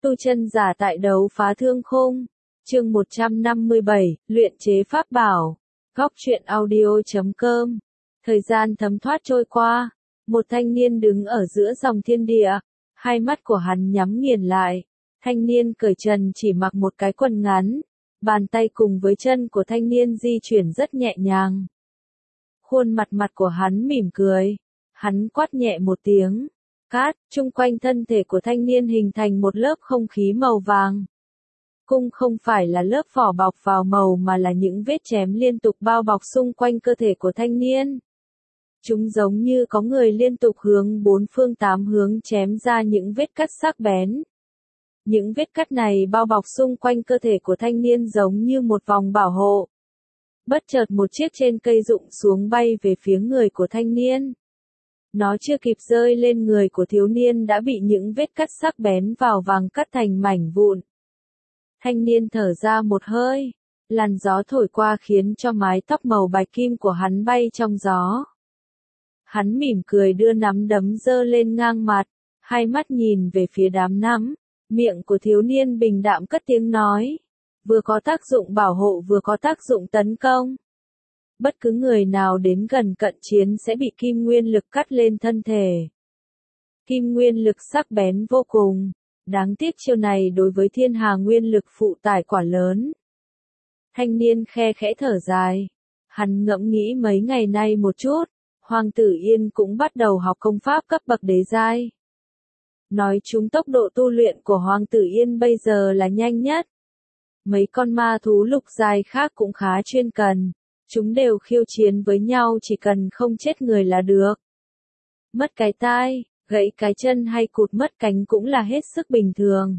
Tu chân giả tại đấu phá thương khung. Chương 157, luyện chế pháp bảo. Góc truyện audio.com. Thời gian thấm thoát trôi qua, một thanh niên đứng ở giữa dòng thiên địa, hai mắt của hắn nhắm nghiền lại. Thanh niên cởi trần chỉ mặc một cái quần ngắn, bàn tay cùng với chân của thanh niên di chuyển rất nhẹ nhàng. Khuôn mặt của hắn mỉm cười, hắn quát nhẹ một tiếng. Cát, chung quanh thân thể của thanh niên hình thành một lớp không khí màu vàng. Cung không phải là lớp vỏ bọc vào màu mà là những vết chém liên tục bao bọc xung quanh cơ thể của thanh niên. Chúng giống như có người liên tục hướng bốn phương tám hướng chém ra những vết cắt sắc bén. Những vết cắt này bao bọc xung quanh cơ thể của thanh niên giống như một vòng bảo hộ. Bất chợt một chiếc trên cây rụng xuống bay về phía người của thanh niên. Nó chưa kịp rơi lên người của thiếu niên đã bị những vết cắt sắc bén vào vàng cắt thành mảnh vụn. Thanh niên thở ra một hơi, làn gió thổi qua khiến cho mái tóc màu bạch kim của hắn bay trong gió. Hắn mỉm cười đưa nắm đấm giơ lên ngang mặt, hai mắt nhìn về phía đám nắm, miệng của thiếu niên bình đạm cất tiếng nói, vừa có tác dụng bảo hộ vừa có tác dụng tấn công. Bất cứ người nào đến gần cận chiến sẽ bị kim nguyên lực cắt lên thân thể. Kim nguyên lực sắc bén vô cùng, đáng tiếc chiêu này đối với thiên hà nguyên lực phụ tải quả lớn. Thanh niên khe khẽ thở dài, hắn ngẫm nghĩ mấy ngày nay một chút, Hoàng Tử Yên cũng bắt đầu học công pháp cấp bậc đế giai. Nói chung tốc độ tu luyện của Hoàng Tử Yên bây giờ là nhanh nhất. Mấy con ma thú lục giai khác cũng khá chuyên cần. Chúng đều khiêu chiến với nhau chỉ cần không chết người là được. Mất cái tai, gãy cái chân hay cụt mất cánh cũng là hết sức bình thường.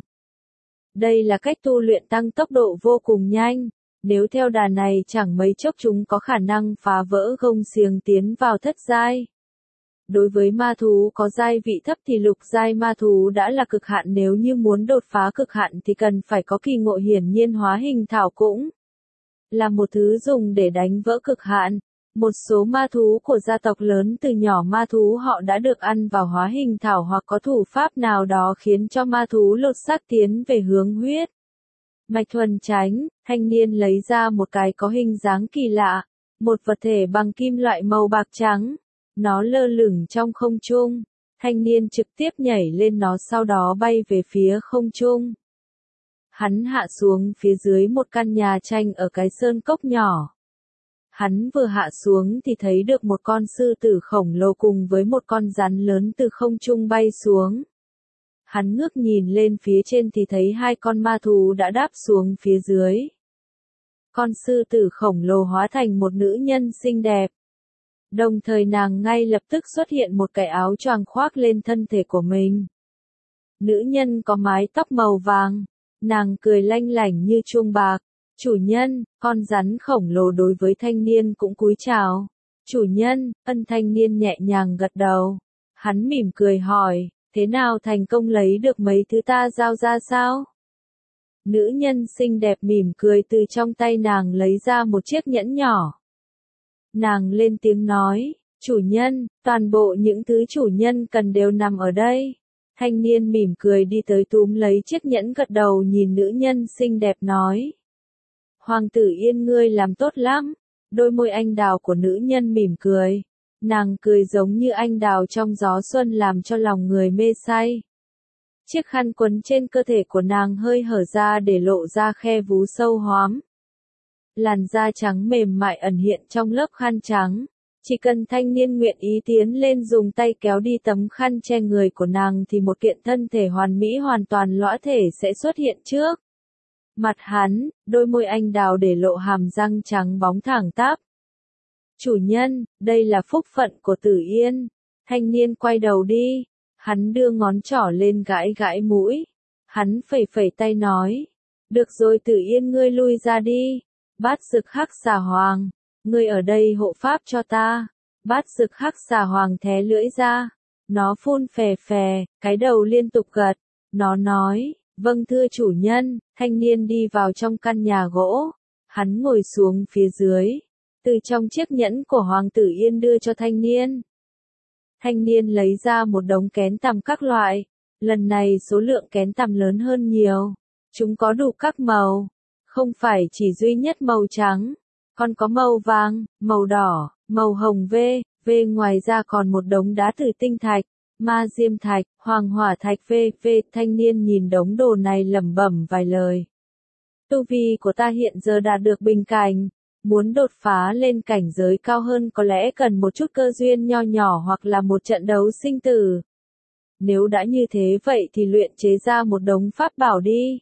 Đây là cách tu luyện tăng tốc độ vô cùng nhanh, nếu theo đà này chẳng mấy chốc chúng có khả năng phá vỡ gông xiềng tiến vào thất giai. Đối với ma thú có giai vị thấp thì lục giai ma thú đã là cực hạn, nếu như muốn đột phá cực hạn thì cần phải có kỳ ngộ, hiển nhiên hóa hình thảo cũng là một thứ dùng để đánh vỡ cực hạn. Một số ma thú của gia tộc lớn từ nhỏ ma thú họ đã được ăn vào hóa hình thảo hoặc có thủ pháp nào đó khiến cho ma thú lột xác tiến về hướng huyết mạch thuần chánh. Thanh niên lấy ra một cái có hình dáng kỳ lạ, một vật thể bằng kim loại màu bạc trắng. Nó lơ lửng trong không trung. Thanh niên trực tiếp nhảy lên nó sau đó bay về phía không trung. Hắn hạ xuống phía dưới một căn nhà tranh ở cái sơn cốc nhỏ. Hắn vừa hạ xuống thì thấy được một con sư tử khổng lồ cùng với một con rắn lớn từ không trung bay xuống. Hắn ngước nhìn lên phía trên thì thấy hai con ma thú đã đáp xuống phía dưới. Con sư tử khổng lồ hóa thành một nữ nhân xinh đẹp. Đồng thời nàng ngay lập tức xuất hiện một cái áo choàng khoác lên thân thể của mình. Nữ nhân có mái tóc màu vàng. Nàng cười lanh lảnh như chuông bạc. Chủ nhân, con rắn khổng lồ đối với thanh niên cũng cúi chào. Chủ nhân, thanh niên nhẹ nhàng gật đầu. Hắn mỉm cười hỏi, thế nào thành công lấy được mấy thứ ta giao ra sao? Nữ nhân xinh đẹp mỉm cười từ trong tay nàng lấy ra một chiếc nhẫn nhỏ. Nàng lên tiếng nói, chủ nhân, toàn bộ những thứ chủ nhân cần đều nằm ở đây. Thanh niên mỉm cười đi tới túm lấy chiếc nhẫn, gật đầu nhìn nữ nhân xinh đẹp nói. Hoàng Tử Yên, ngươi làm tốt lắm. Đôi môi anh đào của nữ nhân mỉm cười. Nàng cười giống như anh đào trong gió xuân làm cho lòng người mê say. Chiếc khăn quấn trên cơ thể của nàng hơi hở ra để lộ ra khe vú sâu hoắm. Làn da trắng mềm mại ẩn hiện trong lớp khăn trắng. Chỉ cần thanh niên nguyện ý tiến lên dùng tay kéo đi tấm khăn che người của nàng thì một kiện thân thể hoàn mỹ hoàn toàn lõa thể sẽ xuất hiện trước mặt hắn, đôi môi anh đào để lộ hàm răng trắng bóng thẳng tắp. Chủ nhân, đây là phúc phận của Tử Yên. Thanh niên quay đầu đi, hắn đưa ngón trỏ lên gãi gãi mũi. Hắn phẩy phẩy tay nói, được rồi Tử Yên, ngươi lui ra đi. Bát Dực Hắc Xà Hoàng, ngươi ở đây hộ pháp cho ta. Bát Dực Hắc Xà Hoàng thé lưỡi ra, nó phun phè phè, cái đầu liên tục gật. Nó nói, vâng thưa chủ nhân. Thanh niên đi vào trong căn nhà gỗ. Hắn ngồi xuống phía dưới, từ trong chiếc nhẫn của Hoàng Tử Yên đưa cho thanh niên. Thanh niên lấy ra một đống kén tằm các loại, Lần này số lượng kén tằm lớn hơn nhiều. Chúng có đủ các màu. Không phải chỉ duy nhất màu trắng. Còn có màu vàng, màu đỏ, màu hồng v, ngoài ra còn một đống đá tử tinh thạch, ma diêm thạch, hoàng hỏa thạch v. Thanh niên nhìn đống đồ này lẩm bẩm vài lời. Tu vi của ta hiện giờ đạt được bình cảnh. Muốn đột phá lên cảnh giới cao hơn có lẽ cần một chút cơ duyên nho nhỏ hoặc là một trận đấu sinh tử. Nếu đã như thế vậy thì luyện chế ra một đống pháp bảo đi.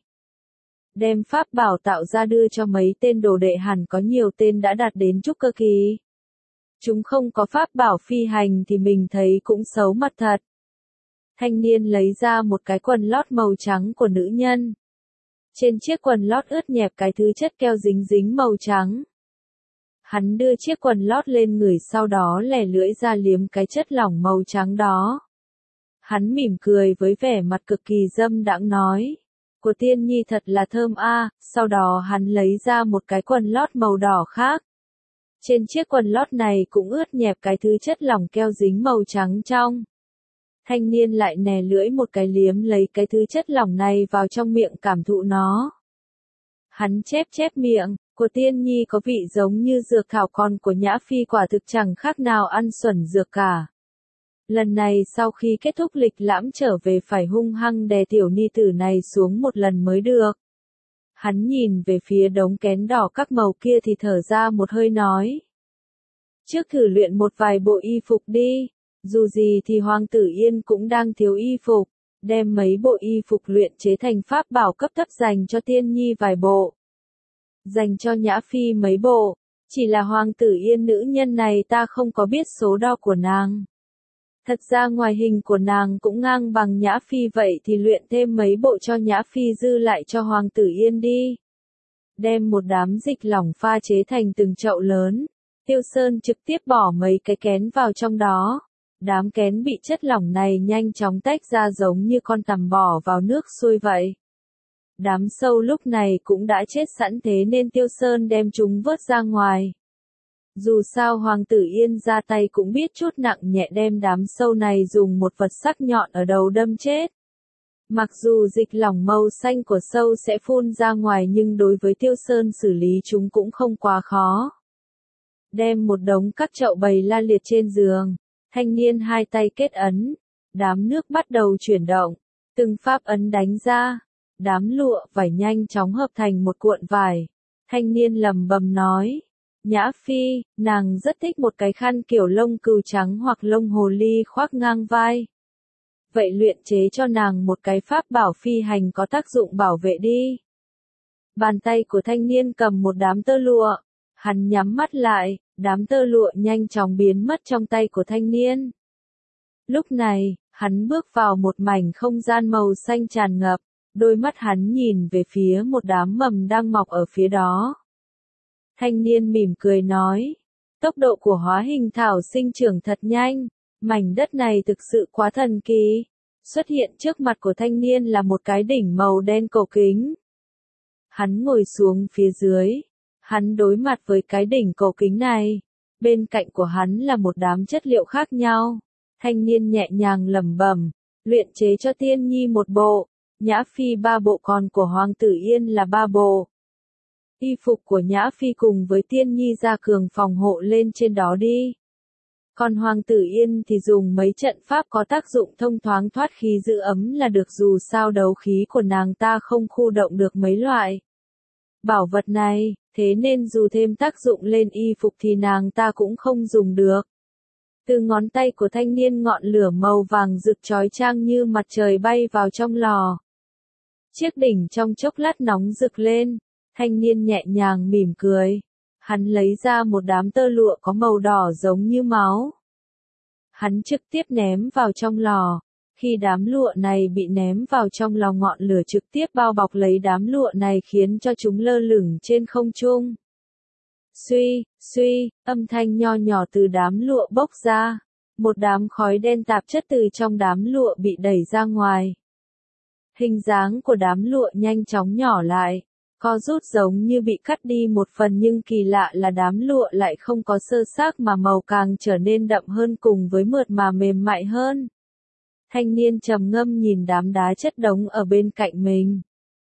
Đem pháp bảo tạo ra đưa cho mấy tên đồ đệ, hẳn có nhiều tên đã đạt đến trúc cơ kỳ. Chúng không có pháp bảo phi hành thì mình thấy cũng xấu mặt thật. Thanh niên lấy ra một cái quần lót màu trắng của nữ nhân. Trên chiếc quần lót ướt nhẹp cái thứ chất keo dính dính màu trắng. Hắn đưa chiếc quần lót lên người, sau đó lẻ lưỡi ra liếm cái chất lỏng màu trắng đó. Hắn mỉm cười với vẻ mặt cực kỳ dâm đãng nói. Của tiên nhi thật là thơm a. Sau đó hắn lấy ra một cái quần lót màu đỏ khác. Trên chiếc quần lót này cũng ướt nhẹp cái thứ chất lỏng keo dính màu trắng trong. Thanh niên lại nè lưỡi một cái liếm lấy cái thứ chất lỏng này vào trong miệng cảm thụ nó. Hắn chép miệng, của tiên nhi có vị giống như dược thảo, còn của Nhã Phi quả thực chẳng khác nào ăn xuẩn dược cả. Lần này sau khi kết thúc lịch lãm trở về phải hung hăng đè tiểu ni tử này xuống một lần mới được. Hắn nhìn về phía đống kén đỏ các màu kia thì thở ra một hơi nói. Trước thử luyện một vài bộ y phục đi, dù gì thì Hoàng tử Yên cũng đang thiếu y phục, đem mấy bộ y phục luyện chế thành pháp bảo cấp thấp dành cho tiên nhi vài bộ. Dành cho Nhã Phi mấy bộ, chỉ là Hoàng tử Yên nữ nhân này ta không có biết số đo của nàng. Thật ra ngoài hình của nàng cũng ngang bằng Nhã Phi, vậy thì luyện thêm mấy bộ cho Nhã Phi dư lại cho Hoàng tử Yên đi. Đem một đám dịch lỏng pha chế thành từng chậu lớn, Tiêu Sơn trực tiếp bỏ mấy cái kén vào trong đó. Đám kén bị chất lỏng này nhanh chóng tách ra giống như con tằm bỏ vào nước sôi vậy. Đám sâu lúc này cũng đã chết sẵn, thế nên Tiêu Sơn đem chúng vớt ra ngoài. Dù sao Hoàng tử Yên ra tay cũng biết chút nặng nhẹ, đem đám sâu này dùng một vật sắc nhọn ở đầu đâm chết. Mặc dù dịch lỏng màu xanh của sâu sẽ phun ra ngoài nhưng đối với Tiêu Sơn xử lý chúng cũng không quá khó. Đem một đống các chậu bày la liệt trên giường, thanh niên hai tay kết ấn, đám nước bắt đầu chuyển động, từng pháp ấn đánh ra, đám lụa vải nhanh chóng hợp thành một cuộn vải. Thanh niên lẩm bẩm nói. Nhã Phi, nàng rất thích một cái khăn kiểu lông cừu trắng hoặc lông hồ ly khoác ngang vai. Vậy luyện chế cho nàng một cái pháp bảo phi hành có tác dụng bảo vệ đi. Bàn tay của thanh niên cầm một đám tơ lụa. Hắn nhắm mắt lại, đám tơ lụa nhanh chóng biến mất trong tay của thanh niên. Lúc này, hắn bước vào một mảnh không gian màu xanh tràn ngập. Đôi mắt hắn nhìn về phía một đám mầm đang mọc ở phía đó. Thanh niên mỉm cười nói, tốc độ của hóa hình thảo sinh trưởng thật nhanh, mảnh đất này thực sự quá thần kỳ. Xuất hiện trước mặt của thanh niên là một cái đỉnh màu đen cổ kính. Hắn ngồi xuống phía dưới, hắn đối mặt với cái đỉnh cổ kính này, bên cạnh của hắn là một đám chất liệu khác nhau. Thanh niên nhẹ nhàng lẩm bẩm, luyện chế cho tiên nhi một bộ, Nhã Phi 3 bộ, còn của Hoàng tử Yên là 3 bộ. Y phục của Nhã Phi cùng với tiên nhi ra cường phòng hộ lên trên đó đi. Còn Hoàng tử Yên thì dùng mấy trận pháp có tác dụng thông thoáng thoát khí giữ ấm là được, dù sao đấu khí của nàng ta không khu động được mấy loại bảo vật này, thế nên dù thêm tác dụng lên y phục thì nàng ta cũng không dùng được. Từ ngón tay của thanh niên ngọn lửa màu vàng rực chói chang như mặt trời bay vào trong lò. Chiếc đỉnh trong chốc lát nóng rực lên, thanh niên nhẹ nhàng mỉm cười. Hắn lấy ra một đám tơ lụa có màu đỏ giống như máu. Hắn trực tiếp ném vào trong lò. Khi đám lụa này bị ném vào trong lò, ngọn lửa trực tiếp bao bọc lấy đám lụa này khiến cho chúng lơ lửng trên không trung. Suy, âm thanh nho nhỏ từ đám lụa bốc ra. Một đám khói đen tạp chất từ trong đám lụa bị đẩy ra ngoài. Hình dáng của đám lụa nhanh chóng nhỏ lại, co rút giống như bị cắt đi một phần, nhưng kỳ lạ là đám lụa lại không có sơ xác mà màu càng trở nên đậm hơn cùng với mượt mà mềm mại hơn. Thanh niên trầm ngâm nhìn đám đá chất đống ở bên cạnh mình.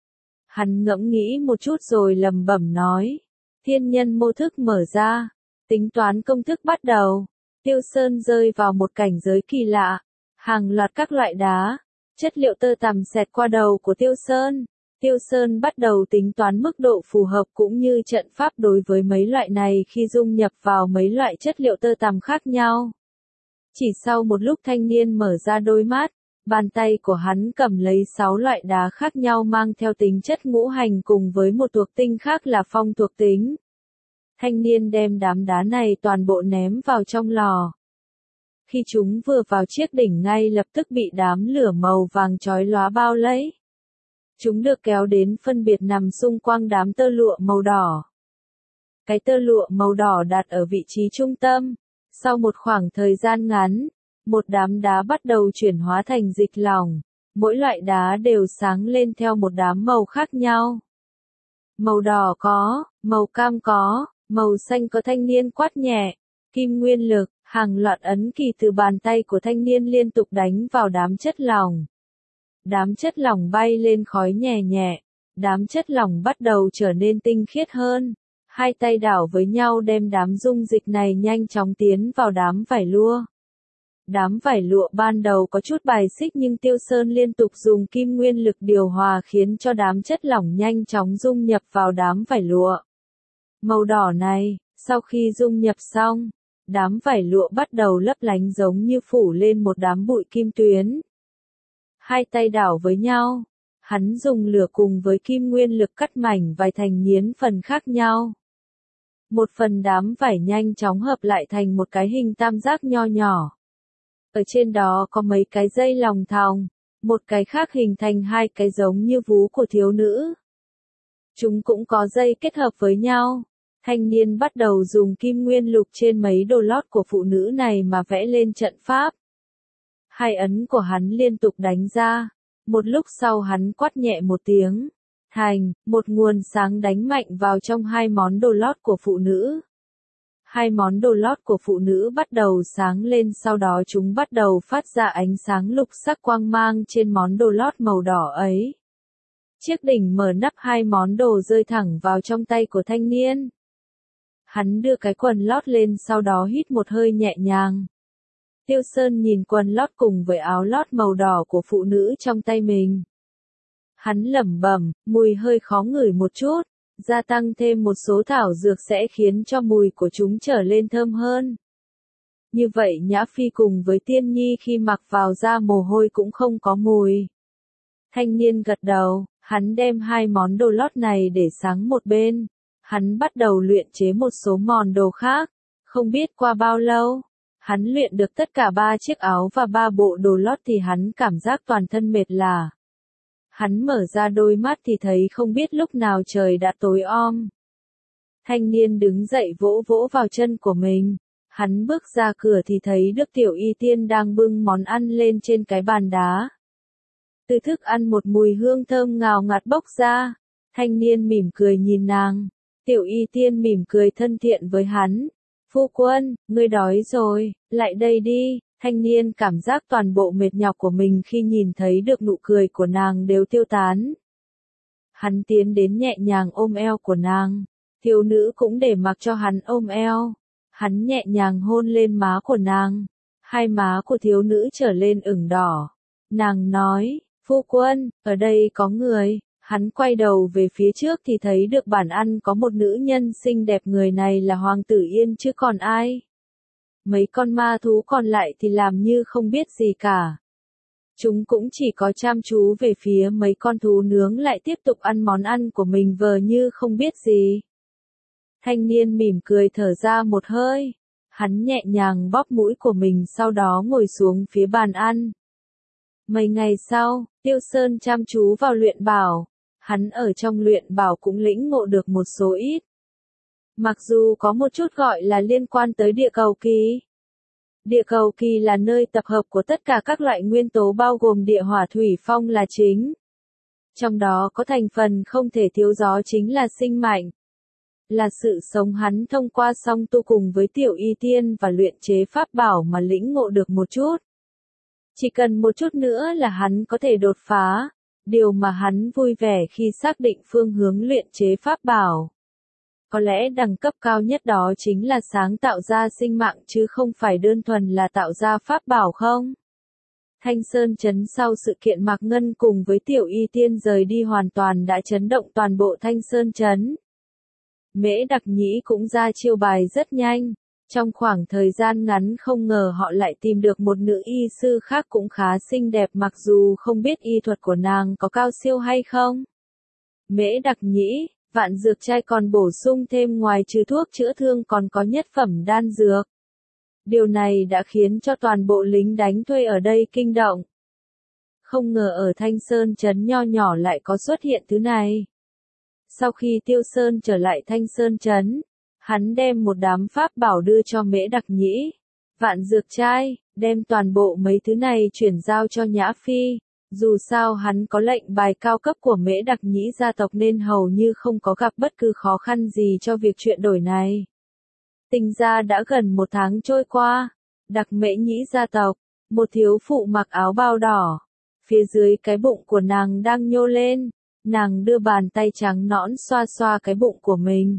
Hắn ngẫm nghĩ một chút rồi lẩm bẩm nói. Thiên nhân mô thức mở ra. Tính toán công thức bắt đầu. Tiêu Sơn rơi vào một cảnh giới kỳ lạ. Hàng loạt các loại đá, chất liệu tơ tằm xẹt qua đầu của Tiêu Sơn. Tiêu Sơn bắt đầu tính toán mức độ phù hợp cũng như trận pháp đối với mấy loại này khi dung nhập vào mấy loại chất liệu tơ tằm khác nhau. Chỉ sau một lúc thanh niên mở ra đôi mắt, bàn tay của hắn cầm lấy 6 loại đá khác nhau mang theo tính chất ngũ hành cùng với một thuộc tinh khác là phong thuộc tính. Thanh niên đem đám đá này toàn bộ ném vào trong lò. Khi chúng vừa vào chiếc đỉnh ngay lập tức bị đám lửa màu vàng chói lóa bao lấy. Chúng được kéo đến phân biệt nằm xung quanh đám tơ lụa màu đỏ. Cái tơ lụa màu đỏ đặt ở vị trí trung tâm. Sau một khoảng thời gian ngắn, một đám đá bắt đầu chuyển hóa thành dịch lỏng. Mỗi loại đá đều sáng lên theo một đám màu khác nhau. Màu đỏ có, màu cam có, màu xanh có. Thanh niên quát nhẹ. Kim nguyên lực, hàng loạt ấn kỳ từ bàn tay của thanh niên liên tục đánh vào đám chất lỏng. Đám chất lỏng bay lên khói nhẹ nhẹ. Đám chất lỏng bắt đầu trở nên tinh khiết hơn. Hai tay đảo với nhau đem đám dung dịch này nhanh chóng tiến vào đám vải lụa. Đám vải lụa ban đầu có chút bài xích nhưng Tiêu Sơn liên tục dùng kim nguyên lực điều hòa khiến cho đám chất lỏng nhanh chóng dung nhập vào đám vải lụa. Màu đỏ này, sau khi dung nhập xong, đám vải lụa bắt đầu lấp lánh giống như phủ lên một đám bụi kim tuyến. Hai tay đảo với nhau, hắn dùng lửa cùng với kim nguyên lực cắt mảnh vải thành nhiến phần khác nhau. Một phần đám vải nhanh chóng hợp lại thành một cái hình tam giác nho nhỏ. Ở trên đó có mấy cái dây lòng thòng, một cái khác hình thành hai cái giống như vú của thiếu nữ. Chúng cũng có dây kết hợp với nhau. Thanh niên bắt đầu dùng kim nguyên lục trên mấy đồ lót của phụ nữ này mà vẽ lên trận pháp. Hai ấn của hắn liên tục đánh ra. Một lúc sau hắn quát nhẹ một tiếng. Thành, một nguồn sáng đánh mạnh vào trong hai món đồ lót của phụ nữ. Hai món đồ lót của phụ nữ bắt đầu sáng lên, sau đó chúng bắt đầu phát ra ánh sáng lục sắc quang mang trên món đồ lót màu đỏ ấy. Chiếc đỉnh mở nắp, hai món đồ rơi thẳng vào trong tay của thanh niên. Hắn đưa cái quần lót lên sau đó hít một hơi nhẹ nhàng. Tiêu Sơn nhìn quần lót cùng với áo lót màu đỏ của phụ nữ trong tay mình. Hắn lẩm bẩm, mùi hơi khó ngửi một chút, gia tăng thêm một số thảo dược sẽ khiến cho mùi của chúng trở lên thơm hơn. Như vậy Nhã Phi cùng với Tiên Nhi khi mặc vào ra mồ hôi cũng không có mùi. Thanh niên gật đầu, hắn đem hai món đồ lót này để sáng một bên. Hắn bắt đầu luyện chế một số món đồ khác. Không biết qua bao lâu, hắn luyện được tất cả 3 chiếc áo và 3 bộ đồ lót thì hắn cảm giác toàn thân mệt lả. Hắn mở ra đôi mắt thì thấy không biết lúc nào trời đã tối om. Thanh niên đứng dậy vỗ vỗ vào chân của mình. Hắn bước ra cửa thì thấy Đức Tiểu Y Tiên đang bưng món ăn lên trên cái bàn đá. Từ thức ăn một mùi hương thơm ngào ngạt bốc ra. Thanh niên mỉm cười nhìn nàng. Tiểu Y Tiên mỉm cười thân thiện với hắn. Phu quân, ngươi đói rồi, lại đây đi. Thanh niên cảm giác toàn bộ mệt nhọc của mình khi nhìn thấy được nụ cười của nàng đều tiêu tán. Hắn tiến đến nhẹ nhàng ôm eo của nàng. Thiếu nữ cũng để mặc cho hắn ôm eo. Hắn nhẹ nhàng hôn lên má của nàng. Hai má của thiếu nữ trở lên ửng đỏ. Nàng nói, phu quân, ở đây có người. Hắn quay đầu về phía trước thì thấy được bàn ăn có một nữ nhân xinh đẹp, người này là Hoàng tử Yên chứ còn ai. Mấy con ma thú còn lại thì làm như không biết gì cả. Chúng cũng chỉ có chăm chú về phía mấy con thú nướng lại tiếp tục ăn món ăn của mình vờ như không biết gì. Thanh niên mỉm cười thở ra một hơi. Hắn nhẹ nhàng bóp mũi của mình sau đó ngồi xuống phía bàn ăn. Mấy ngày sau, Tiêu Sơn chăm chú vào luyện bảo. Hắn ở trong luyện bảo cũng lĩnh ngộ được một số ít. Mặc dù có một chút gọi là liên quan tới địa cầu kỳ. Địa cầu kỳ là nơi tập hợp của tất cả các loại nguyên tố bao gồm địa hỏa thủy phong là chính. Trong đó có thành phần không thể thiếu gió chính là sinh mạnh. Là sự sống. Hắn thông qua song tu cùng với Tiểu Y Tiên và luyện chế pháp bảo mà lĩnh ngộ được một chút. Chỉ cần một chút nữa là hắn có thể đột phá, điều mà hắn vui vẻ khi xác định phương hướng luyện chế pháp bảo. Có lẽ đẳng cấp cao nhất đó chính là sáng tạo ra sinh mạng chứ không phải đơn thuần là tạo ra pháp bảo không? Thanh Sơn Trấn sau sự kiện Mạc Ngân cùng với Tiểu Y Tiên rời đi hoàn toàn đã chấn động toàn bộ Thanh Sơn Trấn. Mễ Đặc Nhĩ cũng ra chiêu bài rất nhanh. Trong khoảng thời gian ngắn không ngờ họ lại tìm được một nữ y sư khác cũng khá xinh đẹp mặc dù không biết y thuật của nàng có cao siêu hay không. Mễ Đặc Nhĩ, Vạn Dược Trai còn bổ sung thêm ngoài trừ thuốc chữa thương còn có nhất phẩm đan dược. Điều này đã khiến cho toàn bộ lính đánh thuê ở đây kinh động. Không ngờ ở Thanh Sơn Trấn nho nhỏ lại có xuất hiện thứ này. Sau khi Tiêu Sơn trở lại Thanh Sơn Trấn, hắn đem một đám pháp bảo đưa cho Mễ Đặc Nhĩ, Vạn Dược Trai, đem toàn bộ mấy thứ này chuyển giao cho Nhã Phi. Dù sao hắn có lệnh bài cao cấp của Mễ Đặc Nhĩ gia tộc nên hầu như không có gặp bất cứ khó khăn gì cho việc chuyển đổi này. Tính ra đã gần một tháng trôi qua, Đặc Mễ Nhĩ gia tộc, một thiếu phụ mặc áo bao đỏ, phía dưới cái bụng của nàng đang nhô lên, nàng đưa bàn tay trắng nõn xoa xoa cái bụng của mình.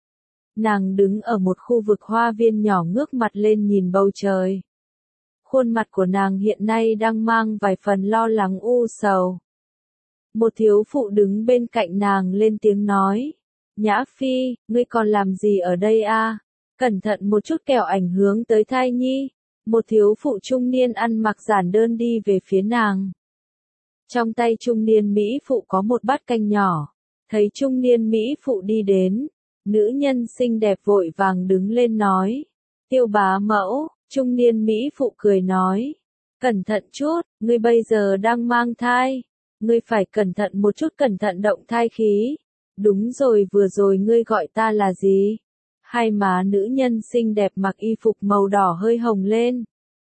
Nàng đứng ở một khu vực hoa viên nhỏ ngước mặt lên nhìn bầu trời. Khuôn mặt của nàng hiện nay đang mang vài phần lo lắng u sầu. Một thiếu phụ đứng bên cạnh nàng lên tiếng nói. Nhã Phi, ngươi còn làm gì ở đây a? Cẩn thận một chút kẻo ảnh hưởng tới thai nhi. Một thiếu phụ trung niên ăn mặc giản đơn đi về phía nàng. Trong tay trung niên Mỹ phụ có một bát canh nhỏ. Thấy trung niên Mỹ phụ đi đến. Nữ nhân xinh đẹp vội vàng đứng lên nói. Tiêu bá mẫu, trung niên Mỹ phụ cười nói. Cẩn thận chút, ngươi bây giờ đang mang thai. Ngươi phải cẩn thận một chút, cẩn thận động thai khí. Đúng rồi, vừa rồi ngươi gọi ta là gì? Hai má nữ nhân xinh đẹp mặc y phục màu đỏ hơi hồng lên.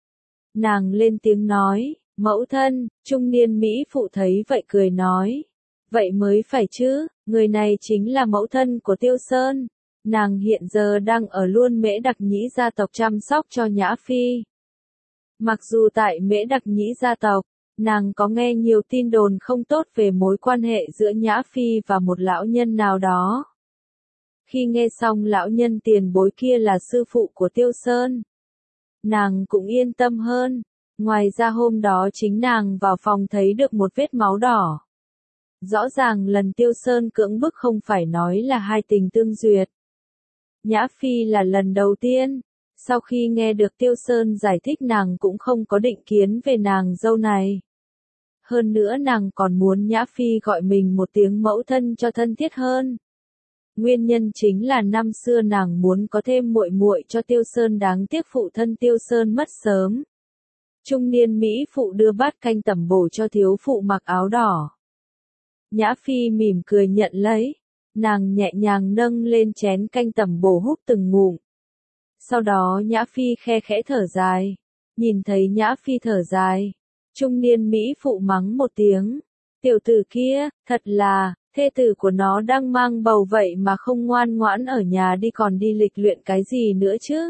Nàng lên tiếng nói, mẫu thân, trung niên Mỹ phụ thấy vậy cười nói. Vậy mới phải chứ, người này chính là mẫu thân của Tiêu Sơn. Nàng hiện giờ đang ở luôn Mễ Đặc Nhĩ gia tộc chăm sóc cho Nhã Phi. Mặc dù tại Mễ Đặc Nhĩ gia tộc, nàng có nghe nhiều tin đồn không tốt về mối quan hệ giữa Nhã Phi và một lão nhân nào đó. Khi nghe xong lão nhân tiền bối kia là sư phụ của Tiêu Sơn, nàng cũng yên tâm hơn. Ngoài ra hôm đó chính nàng vào phòng thấy được một vết máu đỏ. Rõ ràng lần Tiêu Sơn cưỡng bức không phải nói là hai tình tương duyệt. Nhã Phi là lần đầu tiên. Sau khi nghe được Tiêu Sơn giải thích nàng cũng không có định kiến về nàng dâu này. Hơn nữa nàng còn muốn Nhã Phi gọi mình một tiếng mẫu thân cho thân thiết hơn. Nguyên nhân chính là năm xưa nàng muốn có thêm muội muội cho Tiêu Sơn đáng tiếc phụ thân Tiêu Sơn mất sớm. Trung niên Mỹ phụ đưa bát canh tẩm bổ cho thiếu phụ mặc áo đỏ. Nhã Phi mỉm cười nhận lấy. Nàng nhẹ nhàng nâng lên chén canh tẩm bổ húp từng ngụm. Sau đó Nhã Phi khe khẽ thở dài. Nhìn thấy Nhã Phi thở dài, trung niên Mỹ phụ mắng một tiếng. Tiểu tử kia, thật là, thê tử của nó đang mang bầu vậy mà không ngoan ngoãn ở nhà đi còn đi lịch luyện cái gì nữa chứ.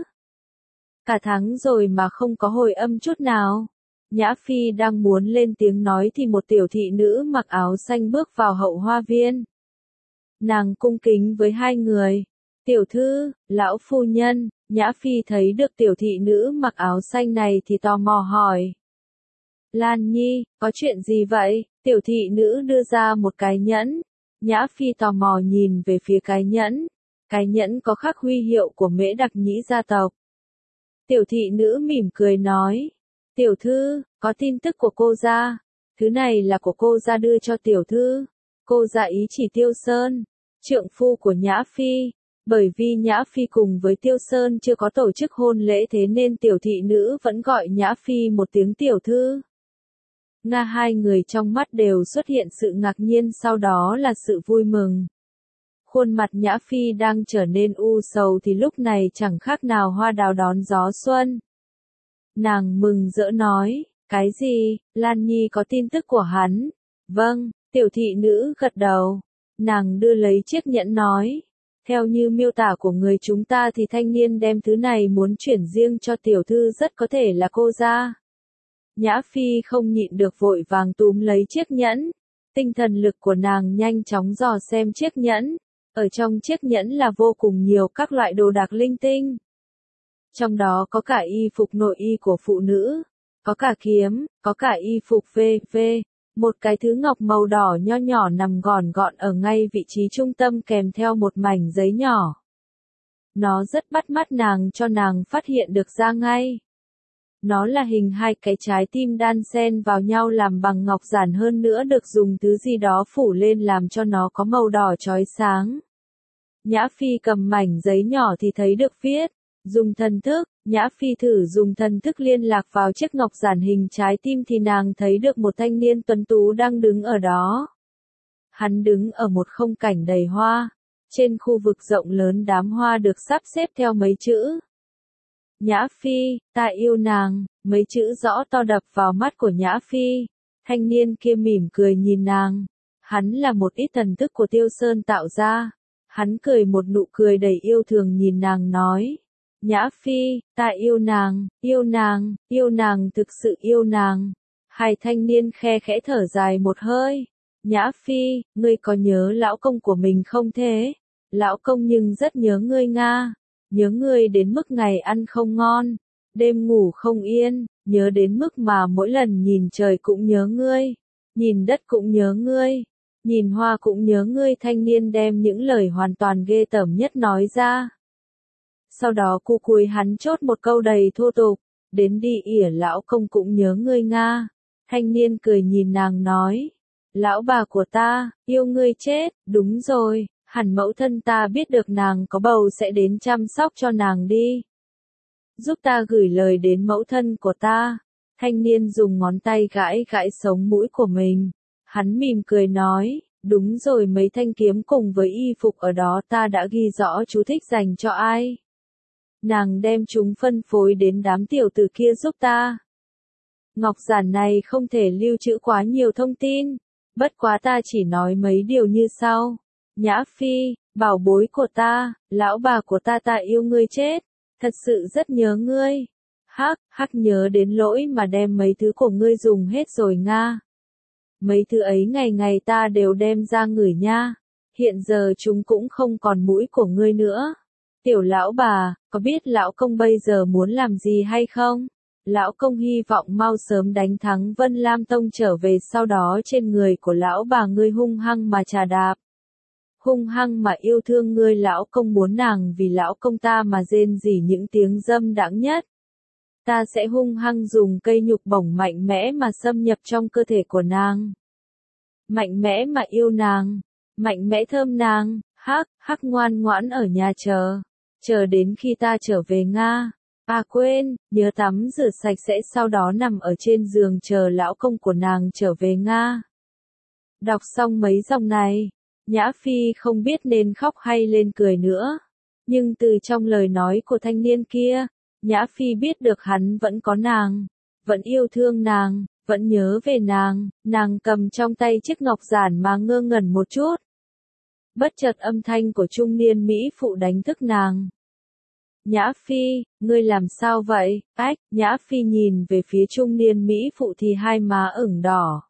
Cả tháng rồi mà không có hồi âm chút nào. Nhã Phi đang muốn lên tiếng nói thì một tiểu thị nữ mặc áo xanh bước vào hậu hoa viên. Nàng cung kính với hai người. Tiểu thư, lão phu nhân. Nhã Phi thấy được tiểu thị nữ mặc áo xanh này thì tò mò hỏi. Lan Nhi, có chuyện gì vậy? Tiểu thị nữ đưa ra một cái nhẫn. Nhã Phi tò mò nhìn về phía cái nhẫn. Cái nhẫn có khắc huy hiệu của Mễ Đặc Nhĩ gia tộc. Tiểu thị nữ mỉm cười nói. Tiểu thư, có tin tức của cô gia. Thứ này là của cô gia đưa cho tiểu thư. Cô gia ý chỉ Tiêu Sơn, trượng phu của Nhã Phi. Bởi vì Nhã Phi cùng với Tiêu Sơn chưa có tổ chức hôn lễ thế nên tiểu thị nữ vẫn gọi Nhã Phi một tiếng tiểu thư. Nga hai người trong mắt đều xuất hiện sự ngạc nhiên sau đó là sự vui mừng. Khuôn mặt Nhã Phi đang trở nên u sầu thì lúc này chẳng khác nào hoa đào đón gió xuân. Nàng mừng rỡ nói, cái gì, Lan Nhi có tin tức của hắn? Vâng, tiểu thị nữ gật đầu. Nàng đưa lấy chiếc nhẫn nói. Theo như miêu tả của người chúng ta thì thanh niên đem thứ này muốn chuyển riêng cho tiểu thư rất có thể là cô gia. Nhã Phi không nhịn được vội vàng túm lấy chiếc nhẫn. Tinh thần lực của nàng nhanh chóng dò xem chiếc nhẫn. Ở trong chiếc nhẫn là vô cùng nhiều các loại đồ đạc linh tinh. Trong đó có cả y phục nội y của phụ nữ, có cả kiếm, có cả y phục v.v. Một cái thứ ngọc màu đỏ nho nhỏ nằm gọn gọn ở ngay vị trí trung tâm kèm theo một mảnh giấy nhỏ. Nó rất bắt mắt nàng cho nàng phát hiện được ra ngay. Nó là hình hai cái trái tim đan xen vào nhau làm bằng ngọc giản, hơn nữa được dùng thứ gì đó phủ lên làm cho nó có màu đỏ chói sáng. Nhã Phi cầm mảnh giấy nhỏ thì thấy được viết, dùng thần thức. Nhã Phi thử dùng thần thức liên lạc vào chiếc ngọc giản hình trái tim thì nàng thấy được một thanh niên tuấn tú đang đứng ở đó. Hắn đứng ở một không cảnh đầy hoa. Trên khu vực rộng lớn đám hoa được sắp xếp theo mấy chữ. Nhã Phi, ta yêu nàng, mấy chữ rõ to đập vào mắt của Nhã Phi. Thanh niên kia mỉm cười nhìn nàng. Hắn là một ít thần thức của Tiêu Sơn tạo ra. Hắn cười một nụ cười đầy yêu thương nhìn nàng nói. Nhã Phi, ta yêu nàng, yêu nàng, yêu nàng, thực sự yêu nàng. Hai thanh niên khe khẽ thở dài một hơi. Nhã Phi, ngươi có nhớ lão công của mình không thế? Lão công nhưng rất nhớ ngươi nga. Nhớ ngươi đến mức ngày ăn không ngon, đêm ngủ không yên, nhớ đến mức mà mỗi lần nhìn trời cũng nhớ ngươi, nhìn đất cũng nhớ ngươi, nhìn hoa cũng nhớ ngươi. Thanh niên đem những lời hoàn toàn ghê tởm nhất nói ra. Sau đó cu cúi hắn chốt một câu đầy thô tục, đến đi ỉa lão công cũng nhớ ngươi nga. Thanh niên cười nhìn nàng nói, lão bà của ta, yêu ngươi chết, đúng rồi. Hẳn mẫu thân ta biết được nàng có bầu sẽ đến chăm sóc cho nàng đi. Giúp ta gửi lời đến mẫu thân của ta. Thanh niên dùng ngón tay gãi gãi sống mũi của mình. Hắn mỉm cười nói, đúng rồi, mấy thanh kiếm cùng với y phục ở đó ta đã ghi rõ chú thích dành cho ai. Nàng đem chúng phân phối đến đám tiểu tử kia giúp ta. Ngọc giản này không thể lưu trữ quá nhiều thông tin. Bất quá ta chỉ nói mấy điều như sau. Nhã Phi, bảo bối của ta, lão bà của ta yêu ngươi chết, thật sự rất nhớ ngươi. Hắc nhớ đến lỗi mà đem mấy thứ của ngươi dùng hết rồi nga. Mấy thứ ấy ngày ngày ta đều đem ra ngửi nha, hiện giờ chúng cũng không còn mũi của ngươi nữa. Tiểu lão bà, có biết lão công bây giờ muốn làm gì hay không? Lão công hy vọng mau sớm đánh thắng Vân Lam Tông trở về, sau đó trên người của lão bà ngươi hung hăng mà chà đạp. Hung hăng mà yêu thương ngươi. Lão công muốn nàng vì lão công ta mà rên rỉ những tiếng dâm đãng nhất. Ta sẽ hung hăng dùng cây nhục bổng mạnh mẽ mà xâm nhập trong cơ thể của nàng. Mạnh mẽ mà yêu nàng, mạnh mẽ thơm nàng. Hắc ngoan ngoãn ở nhà chờ đến khi ta trở về nga. À quên, nhớ tắm rửa sạch sẽ, sau đó nằm ở trên giường chờ lão công của nàng trở về nga. Đọc xong mấy dòng này, Nhã Phi không biết nên khóc hay lên cười nữa. Nhưng từ trong lời nói của thanh niên kia, Nhã Phi biết được hắn vẫn có nàng, vẫn yêu thương nàng, vẫn nhớ về nàng. Nàng cầm trong tay chiếc ngọc giản mà ngơ ngẩn một chút. Bất chợt âm thanh của trung niên Mỹ phụ đánh thức nàng. Nhã Phi, ngươi làm sao vậy? Ách, Nhã Phi nhìn về phía trung niên Mỹ phụ thì hai má ửng đỏ.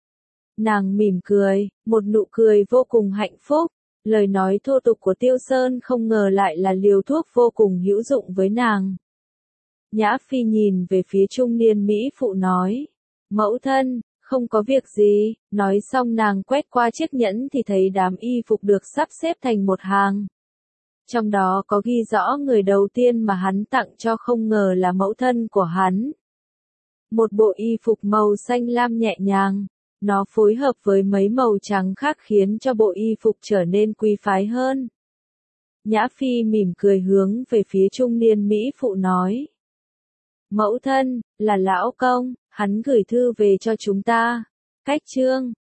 Nàng mỉm cười, một nụ cười vô cùng hạnh phúc. Lời nói thô tục của Tiêu Sơn không ngờ lại là liều thuốc vô cùng hữu dụng với nàng. Nhã Phi nhìn về phía trung niên Mỹ phụ nói, mẫu thân, không có việc gì. Nói xong nàng quét qua chiếc nhẫn thì thấy đám y phục được sắp xếp thành một hàng. Trong đó có ghi rõ người đầu tiên mà hắn tặng cho không ngờ là mẫu thân của hắn. Một bộ y phục màu xanh lam nhẹ nhàng. Nó phối hợp với mấy màu trắng khác khiến cho bộ y phục trở nên quý phái hơn. Nhã Phi mỉm cười hướng về phía trung niên Mỹ phụ nói. Mẫu thân, là lão công, hắn gửi thư về cho chúng ta. Cách chương